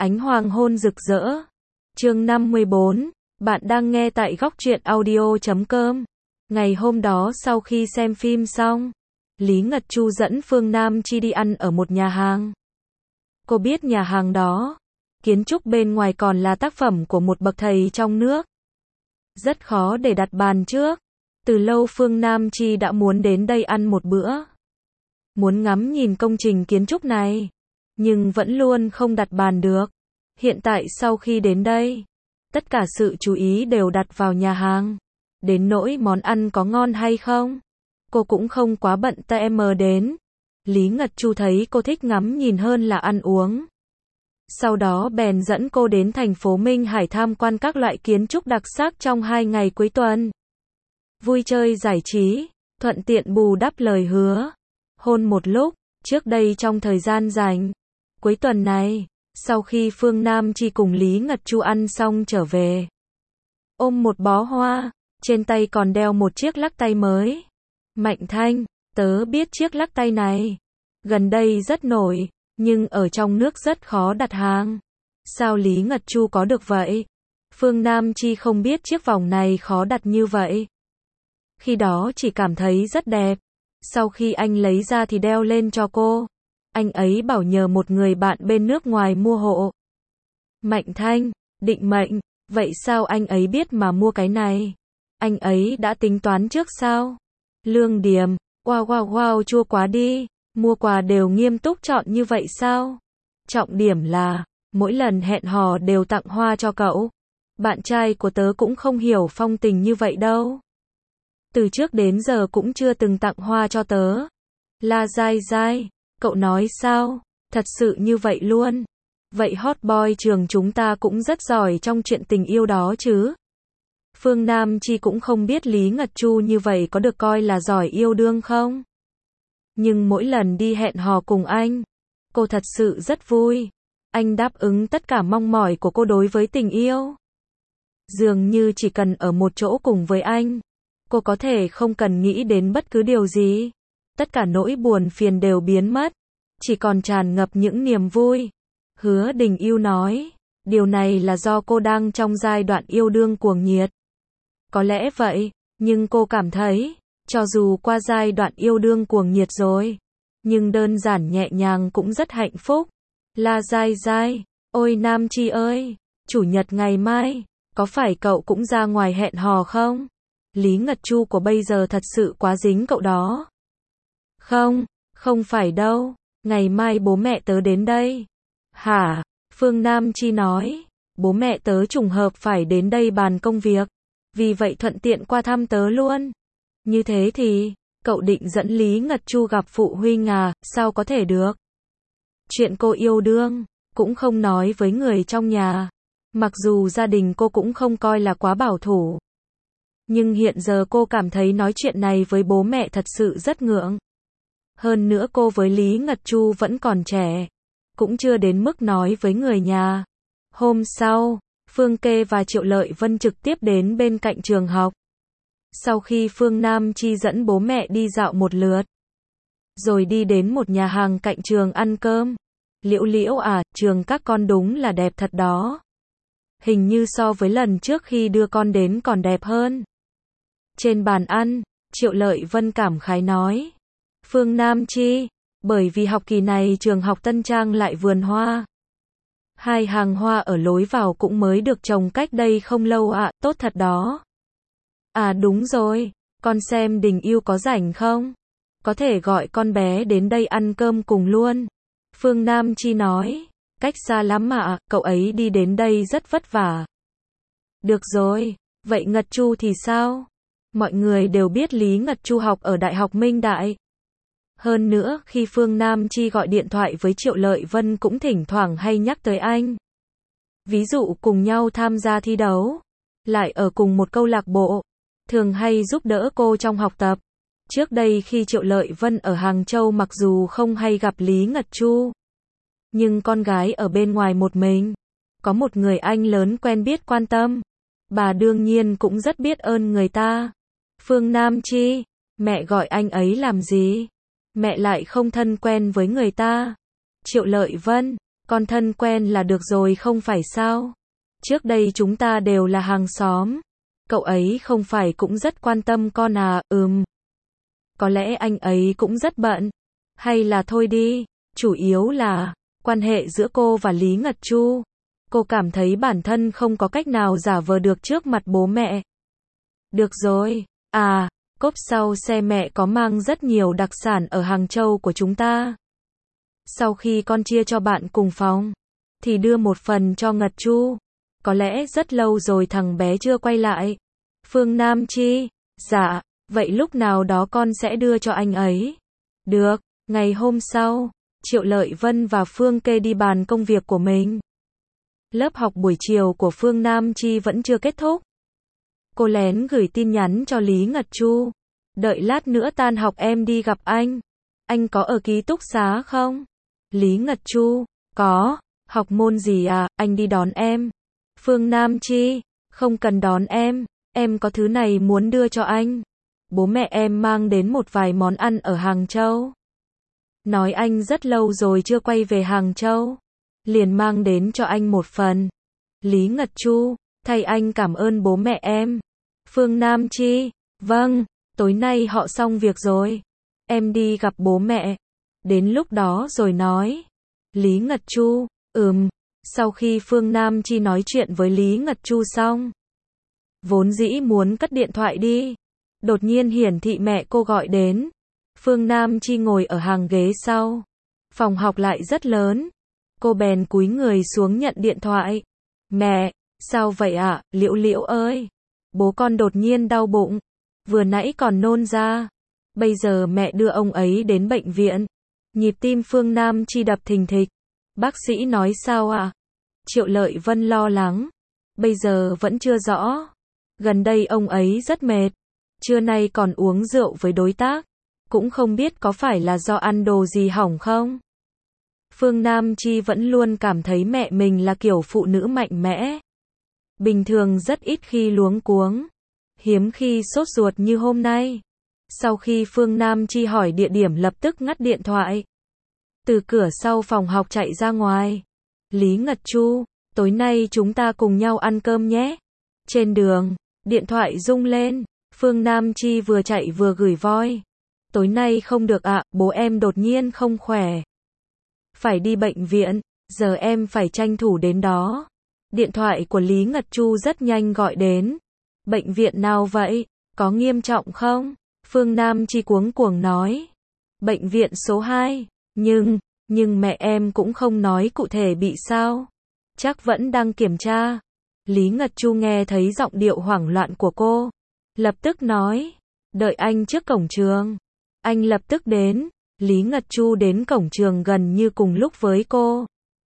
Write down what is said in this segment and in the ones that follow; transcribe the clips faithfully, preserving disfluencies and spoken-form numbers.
Ánh hoàng hôn rực rỡ. Chương năm mươi bốn, bạn đang nghe tại góc truyện audio chấm com. Ngày hôm đó sau khi xem phim xong, Lý Ngật Chu dẫn Phương Nam Chi đi ăn ở một nhà hàng. Cô biết nhà hàng đó, kiến trúc bên ngoài còn là tác phẩm của một bậc thầy trong nước. Rất khó để đặt bàn trước. Từ lâu Phương Nam Chi đã muốn đến đây ăn một bữa. Muốn ngắm nhìn công trình kiến trúc này, nhưng vẫn luôn không đặt bàn được. Hiện tại sau khi đến đây, tất cả sự chú ý đều đặt vào nhà hàng. Đến nỗi món ăn có ngon hay không, cô cũng không quá bận tâm đến. Lý Ngật Chu thấy cô thích ngắm nhìn hơn là ăn uống. Sau đó bèn dẫn cô đến thành phố Minh Hải tham quan các loại kiến trúc đặc sắc trong hai ngày cuối tuần. Vui chơi giải trí, thuận tiện bù đắp lời hứa. Hôn một lúc, trước đây trong thời gian rảnh cuối tuần này, sau khi Phương Nam Chi cùng Lý Ngật Chu ăn xong trở về, ôm một bó hoa, trên tay còn đeo một chiếc lắc tay mới. Mạnh Thanh, tớ biết chiếc lắc tay này gần đây rất nổi, nhưng ở trong nước rất khó đặt hàng. Sao Lý Ngật Chu có được vậy? Phương Nam Chi không biết chiếc vòng này khó đặt như vậy. Khi đó chỉ cảm thấy rất đẹp. Sau khi anh lấy ra thì đeo lên cho cô. Anh ấy bảo nhờ một người bạn bên nước ngoài mua hộ. Mạnh Thanh, định mệnh, vậy sao anh ấy biết mà mua cái này? Anh ấy đã tính toán trước sao? Lương Điềm, wow wow wow chua quá đi, mua quà đều nghiêm túc chọn như vậy sao? Trọng điểm là, mỗi lần hẹn hò đều tặng hoa cho cậu. Bạn trai của tớ cũng không hiểu phong tình như vậy đâu. Từ trước đến giờ cũng chưa từng tặng hoa cho tớ. La dai dai, cậu nói sao? Thật sự như vậy luôn? Vậy hot boy trường chúng ta cũng rất giỏi trong chuyện tình yêu đó chứ? Phương Nam Chi cũng không biết Lý Ngật Chu như vậy có được coi là giỏi yêu đương không? Nhưng mỗi lần đi hẹn hò cùng anh, cô thật sự rất vui. Anh đáp ứng tất cả mong mỏi của cô đối với tình yêu. Dường như chỉ cần ở một chỗ cùng với anh, cô có thể không cần nghĩ đến bất cứ điều gì. Tất cả nỗi buồn phiền đều biến mất, chỉ còn tràn ngập những niềm vui. Hứa Đình Yêu nói, điều này là do cô đang trong giai đoạn yêu đương cuồng nhiệt. Có lẽ vậy, nhưng cô cảm thấy, cho dù qua giai đoạn yêu đương cuồng nhiệt rồi, nhưng đơn giản nhẹ nhàng cũng rất hạnh phúc. La dai dai, ôi Nam Chi ơi, chủ nhật ngày mai, có phải cậu cũng ra ngoài hẹn hò không? Lý Ngật Chu của bây giờ thật sự quá dính cậu đó. Không, không phải đâu, ngày mai bố mẹ tớ đến đây. Hả? Phương Nam Chi nói, bố mẹ tớ trùng hợp phải đến đây bàn công việc, vì vậy thuận tiện qua thăm tớ luôn. Như thế thì, cậu định dẫn Lý Ngật Chu gặp phụ huynh à, sao có thể được? Chuyện cô yêu đương, cũng không nói với người trong nhà. Mặc dù gia đình cô cũng không coi là quá bảo thủ. Nhưng hiện giờ cô cảm thấy nói chuyện này với bố mẹ thật sự rất ngượng. Hơn nữa cô với Lý Ngật Chu vẫn còn trẻ, cũng chưa đến mức nói với người nhà. Hôm sau, Phương Kê và Triệu Lợi Vân trực tiếp đến bên cạnh trường học. Sau khi Phương Nam Chi dẫn bố mẹ đi dạo một lượt, rồi đi đến một nhà hàng cạnh trường ăn cơm. Liễu Liễu à, trường các con đúng là đẹp thật đó. Hình như so với lần trước khi đưa con đến còn đẹp hơn. Trên bàn ăn, Triệu Lợi Vân cảm khái nói. Phương Nam Chi, bởi vì học kỳ này trường học Tân Trang lại vườn hoa. Hai hàng hoa ở lối vào cũng mới được trồng cách đây không lâu ạ, à, tốt thật đó. À đúng rồi, con xem Đình Yêu có rảnh không? Có thể gọi con bé đến đây ăn cơm cùng luôn. Phương Nam Chi nói, cách xa lắm mà, cậu ấy đi đến đây rất vất vả. Được rồi, vậy Ngật Chu thì sao? Mọi người đều biết Lý Ngật Chu học ở Đại học Minh Đại. Hơn nữa, khi Phương Nam Chi gọi điện thoại với Triệu Lợi Vân cũng thỉnh thoảng hay nhắc tới anh. Ví dụ cùng nhau tham gia thi đấu, lại ở cùng một câu lạc bộ, thường hay giúp đỡ cô trong học tập. Trước đây khi Triệu Lợi Vân ở Hàng Châu mặc dù không hay gặp Lý Ngật Chu, nhưng con gái ở bên ngoài một mình, có một người anh lớn quen biết quan tâm, bà đương nhiên cũng rất biết ơn người ta. Phương Nam Chi, mẹ gọi anh ấy làm gì? Mẹ lại không thân quen với người ta. Triệu Lợi Vân, Con thân quen là được rồi không phải sao? Trước đây chúng ta đều là hàng xóm. Cậu ấy không phải cũng rất quan tâm con à? Ừm. Có lẽ anh ấy cũng rất bận. Hay là thôi đi, chủ yếu là quan hệ giữa cô và Lý Ngật Chu. Cô cảm thấy bản thân không có cách nào giả vờ được trước mặt bố mẹ. Được rồi, à, cốp sau xe mẹ có mang rất nhiều đặc sản ở Hàng Châu của chúng ta. Sau khi con chia cho bạn cùng phòng, thì đưa một phần cho Ngật Chu. Có lẽ rất lâu rồi thằng bé chưa quay lại. Phương Nam Chi, dạ, vậy lúc nào đó con sẽ đưa cho anh ấy. Được, ngày hôm sau, Triệu Lợi Vân và Phương Kê đi bàn công việc của mình. Lớp học buổi chiều của Phương Nam Chi vẫn chưa kết thúc. Cô lén gửi tin nhắn cho Lý Ngật Chu. Đợi lát nữa tan học em đi gặp anh. Anh có ở ký túc xá không? Lý Ngật Chu, có. Học môn gì à, anh đi đón em. Phương Nam Chi, không cần đón em. Em có thứ này muốn đưa cho anh. Bố mẹ em mang đến một vài món ăn ở Hàng Châu. Nói anh rất lâu rồi chưa quay về Hàng Châu. Liền mang đến cho anh một phần. Lý Ngật Chu, thay anh cảm ơn bố mẹ em. Phương Nam Chi, vâng, tối nay họ xong việc rồi. Em đi gặp bố mẹ. Đến lúc đó rồi nói. Lý Ngật Chu, ừm. Sau khi Phương Nam Chi nói chuyện với Lý Ngật Chu xong, vốn dĩ muốn cất điện thoại đi. Đột nhiên hiển thị mẹ cô gọi đến. Phương Nam Chi ngồi ở hàng ghế sau. Phòng học lại rất lớn. Cô bèn cúi người xuống nhận điện thoại. Mẹ, sao vậy ạ, à? Liễu Liễu ơi. Bố con đột nhiên đau bụng. Vừa nãy còn nôn ra. Bây giờ mẹ đưa ông ấy đến bệnh viện. Nhịp tim Phương Nam Chi đập thình thịch. Bác sĩ nói sao ạ? À? Triệu Lợi Vân lo lắng. Bây giờ vẫn chưa rõ. Gần đây ông ấy rất mệt. Trưa nay còn uống rượu với đối tác. Cũng không biết có phải là do ăn đồ gì hỏng không? Phương Nam Chi vẫn luôn cảm thấy mẹ mình là kiểu phụ nữ mạnh mẽ. Bình thường rất ít khi luống cuống. Hiếm khi sốt ruột như hôm nay. Sau khi Phương Nam Chi hỏi địa điểm lập tức ngắt điện thoại. Từ cửa sau phòng học chạy ra ngoài. Lý Ngật Chu, tối nay chúng ta cùng nhau ăn cơm nhé. Trên đường, điện thoại rung lên. Phương Nam Chi vừa chạy vừa gửi voi. Tối nay không được ạ, à, bố em đột nhiên không khỏe. Phải đi bệnh viện, giờ em phải tranh thủ đến đó. Điện thoại của Lý Ngật Chu rất nhanh gọi đến. Bệnh viện nào vậy? Có nghiêm trọng không? Phương Nam Chi cuống cuồng nói. Bệnh viện số hai. Nhưng, nhưng mẹ em cũng không nói cụ thể bị sao. Chắc vẫn đang kiểm tra. Lý Ngật Chu nghe thấy giọng điệu hoảng loạn của cô. Lập tức nói. Đợi anh trước cổng trường. Anh lập tức đến. Lý Ngật Chu đến cổng trường gần như cùng lúc với cô.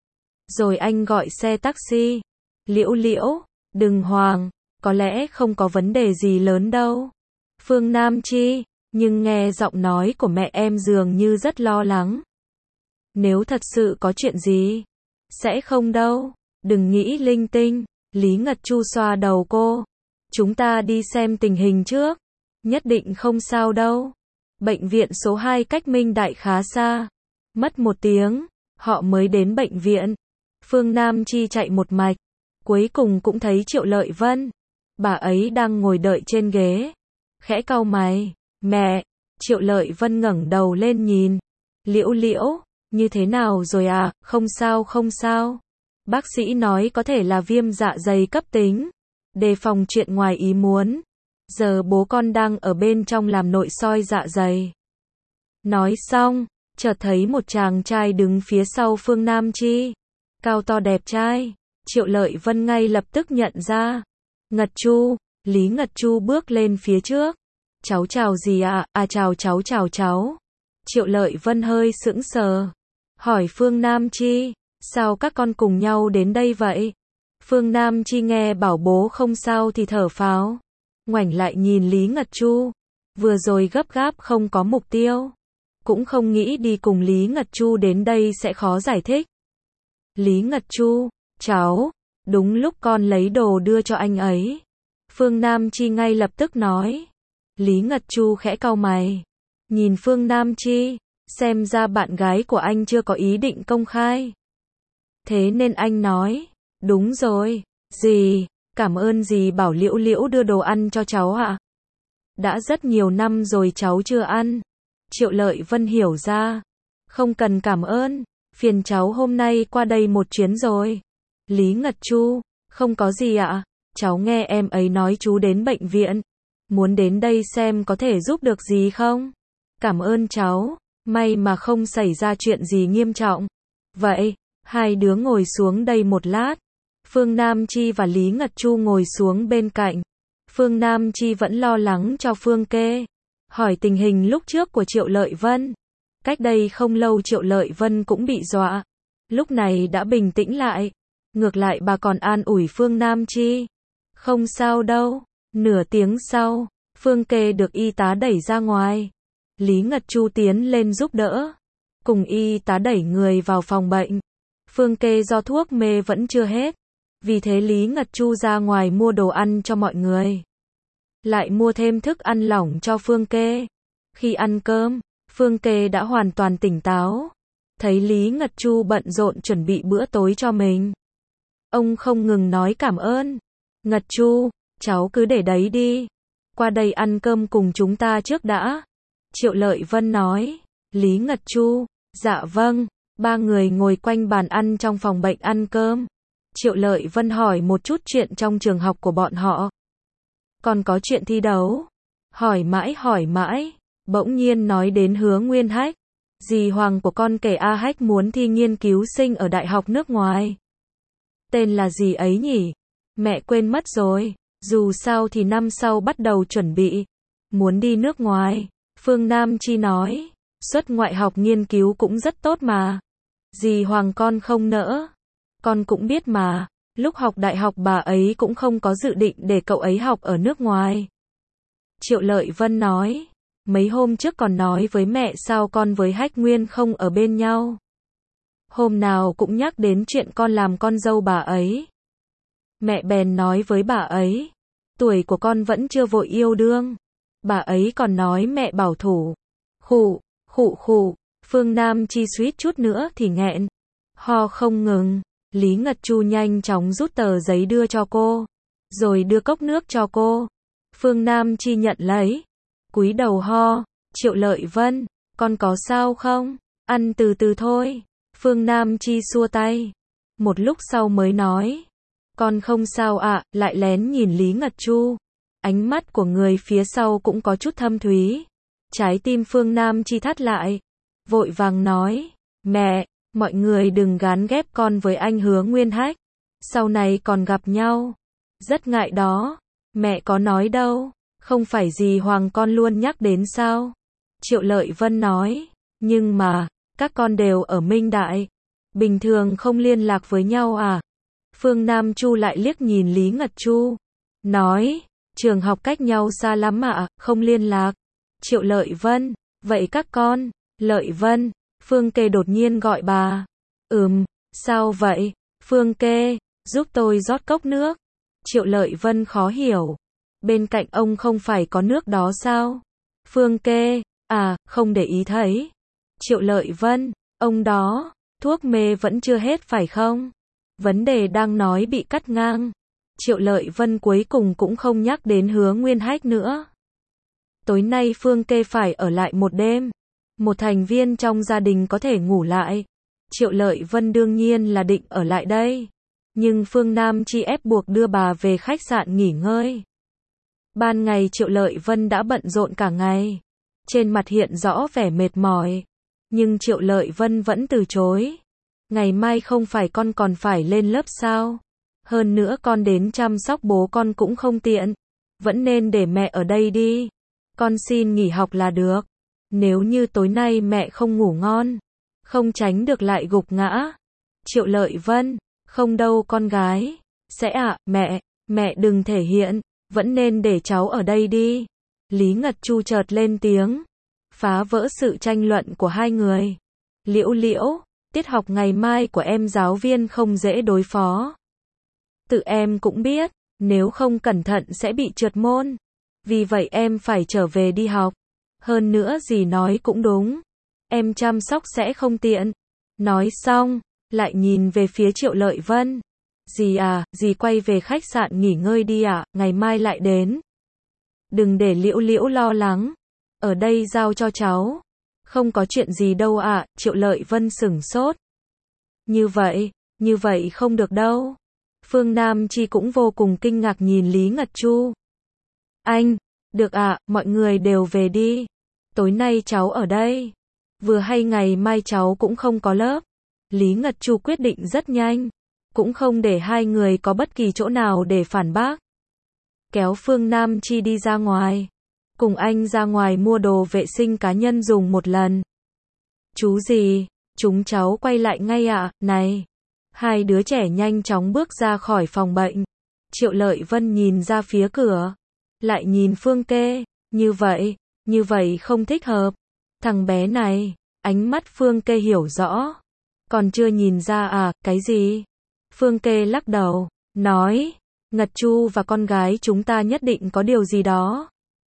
Rồi anh gọi xe taxi. Liễu Liễu, đừng hoảng, có lẽ không có vấn đề gì lớn đâu. Phương Nam Chi, nhưng nghe giọng nói của mẹ em dường như rất lo lắng. Nếu thật sự có chuyện gì, sẽ không đâu, đừng nghĩ linh tinh. Lý Ngật Chu xoa đầu cô. Chúng ta đi xem tình hình trước, nhất định không sao đâu. Bệnh viện số hai cách Minh Đại khá xa. Mất một tiếng, họ mới đến bệnh viện. Phương Nam Chi chạy một mạch. Cuối cùng cũng thấy Triệu Lợi Vân. Bà ấy đang ngồi đợi trên ghế. Khẽ cau mày. Mẹ. Triệu Lợi Vân ngẩng đầu lên nhìn. Liễu Liễu, như thế nào rồi à? Không sao không sao. Bác sĩ nói có thể là viêm dạ dày cấp tính. Đề phòng chuyện ngoài ý muốn. Giờ bố con đang ở bên trong làm nội soi dạ dày. Nói xong, chợt thấy một chàng trai đứng phía sau Phương Nam Chi. Cao to đẹp trai. Triệu Lợi Vân ngay lập tức nhận ra. Ngật Chu, Lý Ngật Chu bước lên phía trước. Cháu chào gì ạ? À? à chào cháu chào cháu. Triệu Lợi Vân hơi sững sờ. Hỏi Phương Nam Chi, sao các con cùng nhau đến đây vậy? Phương Nam Chi nghe bảo bố không sao thì thở phào. Ngoảnh lại nhìn Lý Ngật Chu. Vừa rồi gấp gáp không có mục tiêu. Cũng không nghĩ đi cùng Lý Ngật Chu đến đây sẽ khó giải thích. Lý Ngật Chu, cháu, đúng lúc con lấy đồ đưa cho anh ấy. Phương Nam Chi ngay lập tức nói. Lý Ngật Chu khẽ cau mày. Nhìn Phương Nam Chi, xem ra bạn gái của anh chưa có ý định công khai. Thế nên anh nói, đúng rồi, dì, cảm ơn dì bảo Liễu Liễu đưa đồ ăn cho cháu ạ. Đã rất nhiều năm rồi cháu chưa ăn. Triệu Lợi Vân hiểu ra. Không cần cảm ơn, phiền cháu hôm nay qua đây một chuyến rồi. Lý Ngật Chu, không có gì ạ, cháu nghe em ấy nói chú đến bệnh viện. Muốn đến đây xem có thể giúp được gì không? Cảm ơn cháu, may mà không xảy ra chuyện gì nghiêm trọng. Vậy, hai đứa ngồi xuống đây một lát. Phương Nam Chi và Lý Ngật Chu ngồi xuống bên cạnh. Phương Nam Chi vẫn lo lắng cho Phương Kê. Hỏi tình hình lúc trước của Triệu Lợi Vân. Cách đây không lâu Triệu Lợi Vân cũng bị dọa. Lúc này đã bình tĩnh lại. Ngược lại bà còn an ủi Phương Nam Chi. Không sao đâu. Nửa tiếng sau, Phương Kê được y tá đẩy ra ngoài. Lý Ngật Chu tiến lên giúp đỡ. Cùng y tá đẩy người vào phòng bệnh. Phương Kê do thuốc mê vẫn chưa hết. Vì thế Lý Ngật Chu ra ngoài mua đồ ăn cho mọi người. Lại mua thêm thức ăn lỏng cho Phương Kê. Khi ăn cơm, Phương Kê đã hoàn toàn tỉnh táo. Thấy Lý Ngật Chu bận rộn chuẩn bị bữa tối cho mình. Ông không ngừng nói cảm ơn. Ngật Chu, cháu cứ để đấy đi. Qua đây ăn cơm cùng chúng ta trước đã. Triệu Lợi Vân nói. Lý Ngật Chu, dạ vâng. Ba người ngồi quanh bàn ăn trong phòng bệnh ăn cơm. Triệu Lợi Vân hỏi một chút chuyện trong trường học của bọn họ. Còn có chuyện thi đấu. Hỏi mãi hỏi mãi. Bỗng nhiên nói đến Hứa Nguyên Hách. Dì Hoàng của con kể A Hách muốn thi nghiên cứu sinh ở đại học nước ngoài. Tên là gì ấy nhỉ? Mẹ quên mất rồi. Dù sao thì năm sau bắt đầu chuẩn bị. Muốn đi nước ngoài. Phương Nam Chi nói. Xuất ngoại học nghiên cứu cũng rất tốt mà. Dì Hoàng con không nỡ. Con cũng biết mà. Lúc học đại học bà ấy cũng không có dự định để cậu ấy học ở nước ngoài. Triệu Lợi Vân nói. Mấy hôm trước còn nói với mẹ sao con với Hách Nguyên không ở bên nhau. Hôm nào cũng nhắc đến chuyện con làm con dâu bà ấy. Mẹ bèn nói với bà ấy. Tuổi của con vẫn chưa vội yêu đương. Bà ấy còn nói mẹ bảo thủ. Khụ, khụ khụ. Phương Nam Chi suýt chút nữa thì nghẹn. Ho không ngừng. Lý Ngật Chu nhanh chóng rút tờ giấy đưa cho cô. Rồi đưa cốc nước cho cô. Phương Nam Chi nhận lấy. Cúi đầu ho. Triệu Lợi Vân, con có sao không? Ăn từ từ thôi. Phương Nam Chi xua tay. Một lúc sau mới nói. Con không sao ạ, à, lại lén nhìn Lý Ngật Chu. Ánh mắt của người phía sau cũng có chút thâm thúy. Trái tim Phương Nam Chi thắt lại. Vội vàng nói. Mẹ, mọi người đừng gán ghép con với anh Hứa Nguyên Hách. Sau này còn gặp nhau. Rất ngại đó. Mẹ có nói đâu. Không phải dì Hoàng con luôn nhắc đến sao? Triệu Lợi Vân nói. Nhưng mà, các con đều ở Minh Đại. Bình thường không liên lạc với nhau à? Phương Nam Chu lại liếc nhìn Lý Ngật Chu. Nói, trường học cách nhau xa lắm ạ, không liên lạc. Triệu Lợi Vân, vậy các con, Lợi Vân, Phương Kê đột nhiên gọi bà. Ừm, sao vậy? Phương Kê, giúp tôi rót cốc nước. Triệu Lợi Vân khó hiểu. Bên cạnh ông không phải có nước đó sao? Phương Kê, à, không để ý thấy. Triệu Lợi Vân, ông đó, thuốc mê vẫn chưa hết phải không? Vấn đề đang nói bị cắt ngang. Triệu Lợi Vân cuối cùng cũng không nhắc đến Hứa Nguyên Hách nữa. Tối nay Phương Kê phải ở lại một đêm. Một thành viên trong gia đình có thể ngủ lại. Triệu Lợi Vân đương nhiên là định ở lại đây. Nhưng Phương Nam Chi ép buộc đưa bà về khách sạn nghỉ ngơi. Ban ngày Triệu Lợi Vân đã bận rộn cả ngày. Trên mặt hiện rõ vẻ mệt mỏi. Nhưng Triệu Lợi Vân vẫn từ chối. Ngày mai không phải con còn phải lên lớp sao? Hơn nữa con đến chăm sóc bố con cũng không tiện. Vẫn nên để mẹ ở đây đi. Con xin nghỉ học là được. Nếu như tối nay mẹ không ngủ ngon, không tránh được lại gục ngã. Triệu Lợi Vân, không đâu con gái. Sẽ ạ, à, mẹ, mẹ đừng thể hiện. Vẫn nên để cháu ở đây đi. Lý Ngật Chu chợt lên tiếng. Phá vỡ sự tranh luận của hai người. Liễu Liễu, tiết học ngày mai của em giáo viên không dễ đối phó. Tự em cũng biết, nếu không cẩn thận sẽ bị trượt môn. Vì vậy em phải trở về đi học. Hơn nữa dì nói cũng đúng. Em chăm sóc sẽ không tiện. Nói xong, lại nhìn về phía Triệu Lợi Vân. Dì à, dì quay về khách sạn nghỉ ngơi đi ạ, ngày mai lại đến. Đừng để Liễu Liễu lo lắng. Ở đây giao cho cháu. Không có chuyện gì đâu ạ, Triệu Lợi Vân sửng sốt. Như vậy, như vậy không được đâu. Phương Nam Chi cũng vô cùng kinh ngạc nhìn Lý Ngật Chu. Anh, được ạ, mọi người đều về đi. Tối nay cháu ở đây. Vừa hay ngày mai cháu cũng không có lớp. Lý Ngật Chu quyết định rất nhanh. Cũng không để hai người có bất kỳ chỗ nào để phản bác. Kéo Phương Nam Chi đi ra ngoài. Cùng anh ra ngoài mua đồ vệ sinh cá nhân dùng một lần. Chú gì? Chúng cháu quay lại ngay ạ, à? Này. Hai đứa trẻ nhanh chóng bước ra khỏi phòng bệnh. Triệu Lợi Vân nhìn ra phía cửa. Lại nhìn Phương Kê. Như vậy, như vậy không thích hợp. Thằng bé này, ánh mắt Phương Kê hiểu rõ. Còn chưa nhìn ra à, cái gì? Phương Kê lắc đầu, nói, Ngật Chu và con gái chúng ta nhất định có điều gì đó.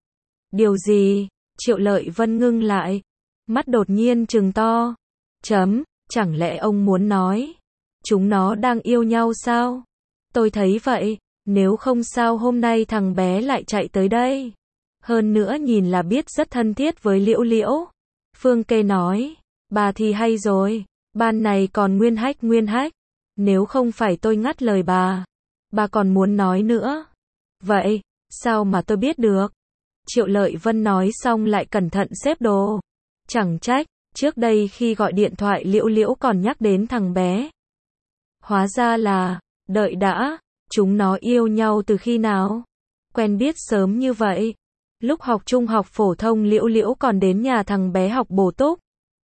Điều gì? Triệu Lợi Vân ngưng lại, mắt đột nhiên trừng to. Chấm, chẳng lẽ ông muốn nói, chúng nó đang yêu nhau sao? Tôi thấy vậy, nếu không sao hôm nay thằng bé lại chạy tới đây. Hơn nữa nhìn là biết rất thân thiết với Liễu Liễu. Phương Kê nói, bà thì hay rồi, ban này còn nguyên hách nguyên hách. Nếu không phải tôi ngắt lời bà, bà còn muốn nói nữa. Vậy, sao mà tôi biết được? Triệu Lợi Vân nói xong lại cẩn thận xếp đồ. Chẳng trách, trước đây khi gọi điện thoại Liễu Liễu còn nhắc đến thằng bé. Hóa ra là, đợi đã, chúng nó yêu nhau từ khi nào? Quen biết sớm như vậy. Lúc học trung học phổ thông Liễu Liễu còn đến nhà thằng bé học bổ túc.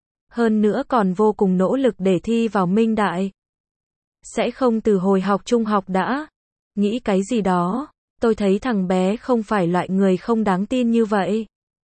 Hơn nữa còn vô cùng nỗ lực để thi vào Minh Đại. Sẽ không từ hồi học trung học đã. Nghĩ cái gì đó, tôi thấy thằng bé không phải loại người không đáng tin như vậy.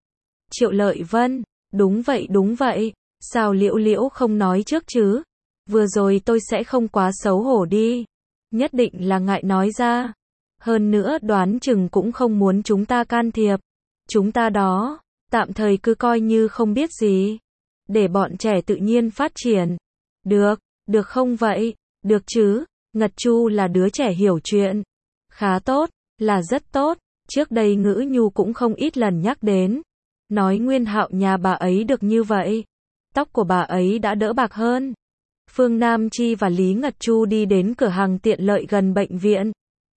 Triệu Lợi Vân, đúng vậy đúng vậy, sao Liễu Liễu không nói trước chứ? Vừa rồi tôi sẽ không quá xấu hổ đi. Nhất định là ngại nói ra. Hơn nữa đoán chừng cũng không muốn chúng ta can thiệp. Chúng ta đó, tạm thời cứ coi như không biết gì. Để bọn trẻ tự nhiên phát triển. Được, được không vậy? Được chứ, Ngật Chu là đứa trẻ hiểu chuyện. Khá tốt, là rất tốt. Trước đây Ngữ Nhu cũng không ít lần nhắc đến. Nói Nguyên Hạo nhà bà ấy được như vậy. Tóc của bà ấy đã đỡ bạc hơn. Phương Nam Chi và Lý Ngật Chu đi đến cửa hàng tiện lợi gần bệnh viện.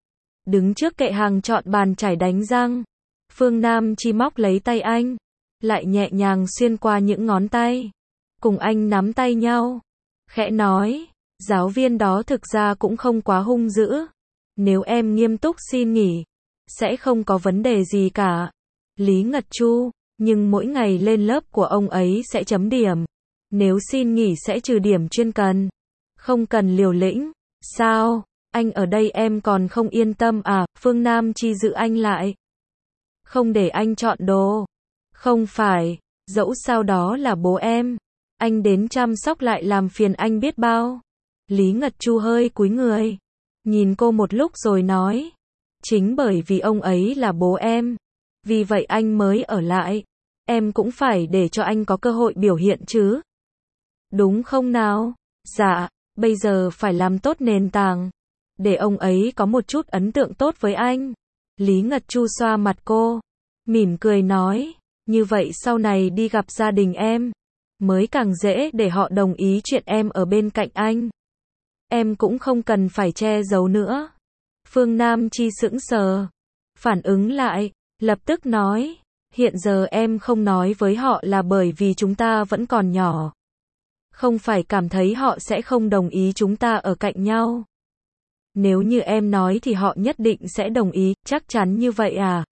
Đứng trước kệ hàng chọn bàn chải đánh răng. Phương Nam Chi móc lấy tay anh. Lại nhẹ nhàng xuyên qua những ngón tay. Cùng anh nắm tay nhau. Khẽ nói. Giáo viên đó thực ra cũng không quá hung dữ. Nếu em nghiêm túc xin nghỉ, sẽ không có vấn đề gì cả. Lý Ngật Chu, nhưng mỗi ngày lên lớp của ông ấy sẽ chấm điểm. Nếu xin nghỉ sẽ trừ điểm chuyên cần. Không cần liều lĩnh. Sao? Anh ở đây em còn không yên tâm à? Phương Nam Chi giữ anh lại. Không để anh chọn đồ. Không phải, dẫu sao đó là bố em. Anh đến chăm sóc lại làm phiền anh biết bao. Lý Ngật Chu hơi cúi người. Nhìn cô một lúc rồi nói. Chính bởi vì ông ấy là bố em. Vì vậy anh mới ở lại. Em cũng phải để cho anh có cơ hội biểu hiện chứ. Đúng không nào? Dạ, bây giờ phải làm tốt nền tảng. Để ông ấy có một chút ấn tượng tốt với anh. Lý Ngật Chu xoa mặt cô. Mỉm cười nói. Như vậy sau này đi gặp gia đình em. Mới càng dễ để họ đồng ý chuyện em ở bên cạnh anh. Em cũng không cần phải che giấu nữa. Phương Nam Chi sững sờ. Phản ứng lại, lập tức nói. Hiện giờ em không nói với họ là bởi vì chúng ta vẫn còn nhỏ. Không phải cảm thấy họ sẽ không đồng ý chúng ta ở cạnh nhau. Nếu như em nói thì họ nhất định sẽ đồng ý, chắc chắn như vậy à?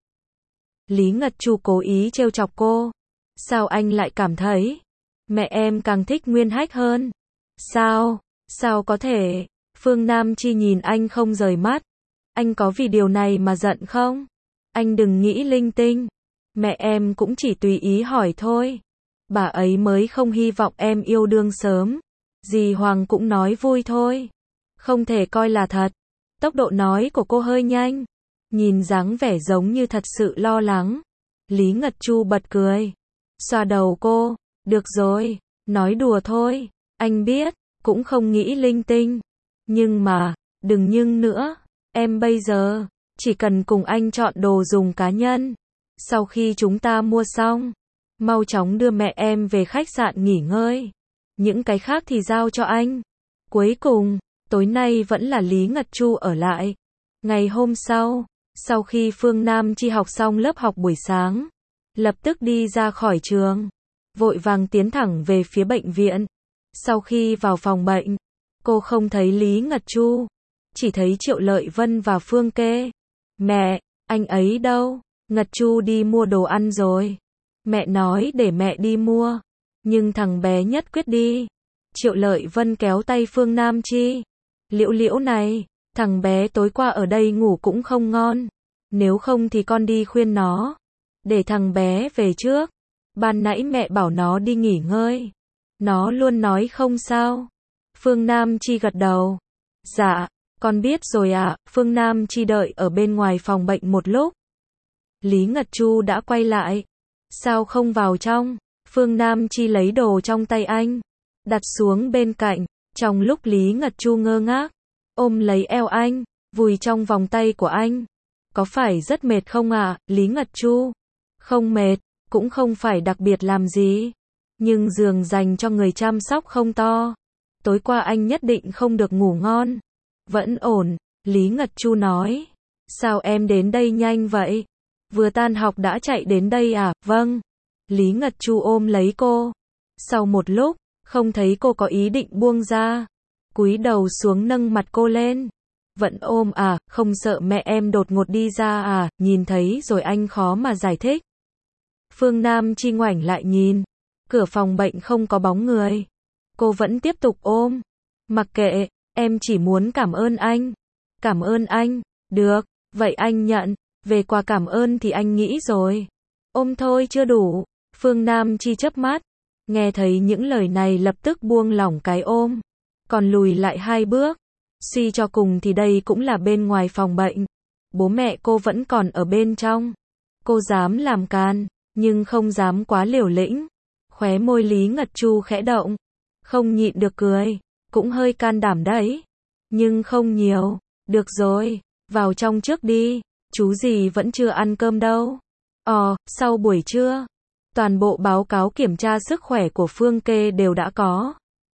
Lý Ngật Chu cố ý trêu chọc cô. Sao anh lại cảm thấy? Mẹ em càng thích Nguyên Hách hơn. Sao? Sao có thể? Phương Nam Chi nhìn anh không rời mắt. Anh có vì điều này mà giận không? Anh đừng nghĩ linh tinh. Mẹ em cũng chỉ tùy ý hỏi thôi. Bà ấy mới không hy vọng em yêu đương sớm. Dì Hoàng cũng nói vui thôi. Không thể coi là thật. Tốc độ nói của cô hơi nhanh. Nhìn dáng vẻ giống như thật sự lo lắng. Lý Ngật Chu bật cười. Xoa đầu cô. Được rồi, nói đùa thôi. Anh biết, cũng không nghĩ linh tinh. Nhưng mà, đừng nhưng nữa, em bây giờ, chỉ cần cùng anh chọn đồ dùng cá nhân. Sau khi chúng ta mua xong, mau chóng đưa mẹ em về khách sạn nghỉ ngơi. Những cái khác thì giao cho anh. Cuối cùng, tối nay vẫn là Lý Ngật Chu ở lại. Ngày hôm sau, sau khi Phương Nam Chi học xong lớp học buổi sáng, lập tức đi ra khỏi trường, vội vàng tiến thẳng về phía bệnh viện. Sau khi vào phòng bệnh, cô không thấy Lý Ngật Chu, chỉ thấy Triệu Lợi Vân và Phương Kê. Mẹ, anh ấy đâu? Ngật Chu đi mua đồ ăn rồi. Mẹ nói để mẹ đi mua, nhưng thằng bé nhất quyết đi. Triệu Lợi Vân kéo tay Phương Nam Chi. Liễu Liễu này, thằng bé tối qua ở đây ngủ cũng không ngon. Nếu không thì con đi khuyên nó, để thằng bé về trước. Ban nãy mẹ bảo nó đi nghỉ ngơi, nó luôn nói không sao. Phương Nam Chi gật đầu. Dạ, con biết rồi ạ. Phương Nam Chi đợi ở bên ngoài phòng bệnh một lúc. Lý Ngật Chu đã quay lại. Sao không vào trong? Phương Nam Chi lấy đồ trong tay anh, đặt xuống bên cạnh. Trong lúc Lý Ngật Chu ngơ ngác, ôm lấy eo anh, vùi trong vòng tay của anh. Có phải rất mệt không ạ, à? Lý Ngật Chu? Không mệt, cũng không phải đặc biệt làm gì. Nhưng giường dành cho người chăm sóc không to. Tối qua anh nhất định không được ngủ ngon. Vẫn ổn, Lý Ngật Chu nói. Sao em đến đây nhanh vậy? Vừa tan học đã chạy đến đây à? Vâng. Lý Ngật Chu ôm lấy cô. Sau một lúc, không thấy cô có ý định buông ra. Cúi đầu xuống nâng mặt cô lên. Vẫn ôm à, không sợ mẹ em đột ngột đi ra à? Nhìn thấy rồi anh khó mà giải thích. Phương Nam Chi ngoảnh lại nhìn. Cửa phòng bệnh không có bóng người. Cô vẫn tiếp tục ôm. Mặc kệ, em chỉ muốn cảm ơn anh. Cảm ơn anh. Được, vậy anh nhận. Về quà cảm ơn thì anh nghĩ rồi. Ôm thôi chưa đủ. Phương Nam Chi chớp mắt. Nghe thấy những lời này lập tức buông lỏng cái ôm. Còn lùi lại hai bước. Suy cho cùng thì đây cũng là bên ngoài phòng bệnh. Bố mẹ cô vẫn còn ở bên trong. Cô dám làm can, nhưng không dám quá liều lĩnh. Khóe môi Lý Ngật Chu khẽ động. Không nhịn được cười. Cũng hơi can đảm đấy. Nhưng không nhiều. Được rồi, vào trong trước đi. Chú gì vẫn chưa ăn cơm đâu. Ờ, sau buổi trưa, toàn bộ báo cáo kiểm tra sức khỏe của Phương Kê đều đã có.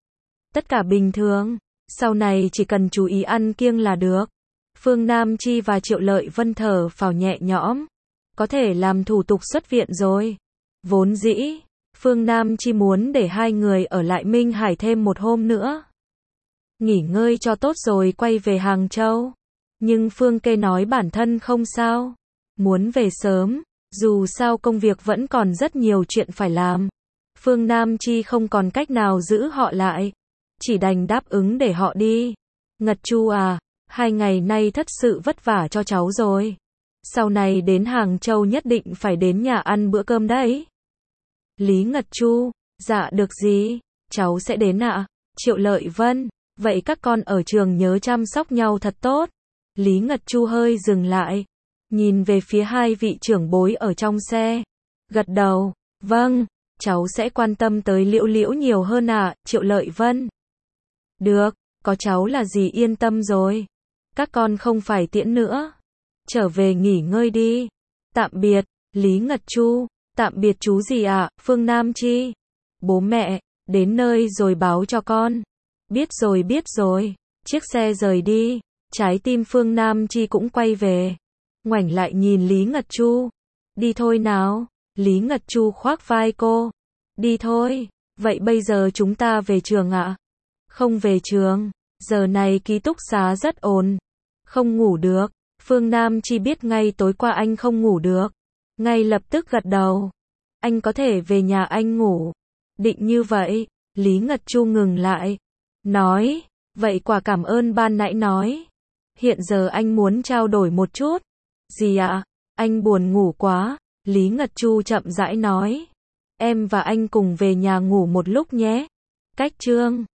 Tất cả bình thường. Sau này chỉ cần chú ý ăn kiêng là được. Phương Nam Chi và Triệu Lợi Vân thở phào nhẹ nhõm. Có thể làm thủ tục xuất viện rồi. Vốn dĩ, Phương Nam Chi muốn để hai người ở lại Minh Hải thêm một hôm nữa. Nghỉ ngơi cho tốt rồi quay về Hàng Châu. Nhưng Phương Kê nói bản thân không sao. Muốn về sớm, dù sao công việc vẫn còn rất nhiều chuyện phải làm. Phương Nam Chi không còn cách nào giữ họ lại. Chỉ đành đáp ứng để họ đi. Ngật Chu à, hai ngày nay thật sự vất vả cho cháu rồi. Sau này đến Hàng Châu nhất định phải đến nhà ăn bữa cơm đấy. Lý Ngật Chu, dạ được gì, cháu sẽ đến ạ. À? Triệu Lợi Vân, vậy các con ở trường nhớ chăm sóc nhau thật tốt. Lý Ngật Chu hơi dừng lại, nhìn về phía hai vị trưởng bối ở trong xe. Gật đầu, vâng, cháu sẽ quan tâm tới Liễu Liễu nhiều hơn ạ, à? Triệu Lợi Vân. Được, có cháu là gì yên tâm rồi. Các con không phải tiễn nữa. Trở về nghỉ ngơi đi. Tạm biệt, Lý Ngật Chu. Tạm biệt chú gì ạ, à? Phương Nam Chi. Bố mẹ, đến nơi rồi báo cho con. Biết rồi biết rồi. Chiếc xe rời đi. Trái tim Phương Nam Chi cũng quay về. Ngoảnh lại nhìn Lý Ngật Chu. Đi thôi nào. Lý Ngật Chu khoác vai cô. Đi thôi. Vậy bây giờ chúng ta về trường ạ? À? Không về trường. Giờ này ký túc xá rất ồn. Không ngủ được. Phương Nam Chi biết ngay tối qua anh không ngủ được. Ngay lập tức gật đầu. Anh có thể về nhà anh ngủ. Định như vậy. Lý Ngật Chu ngừng lại. Nói. Vậy quả cảm ơn ban nãy nói. Hiện giờ anh muốn trao đổi một chút. Gì ạ? À? Anh buồn ngủ quá. Lý Ngật Chu chậm rãi nói. Em và anh cùng về nhà ngủ một lúc nhé. Cách chương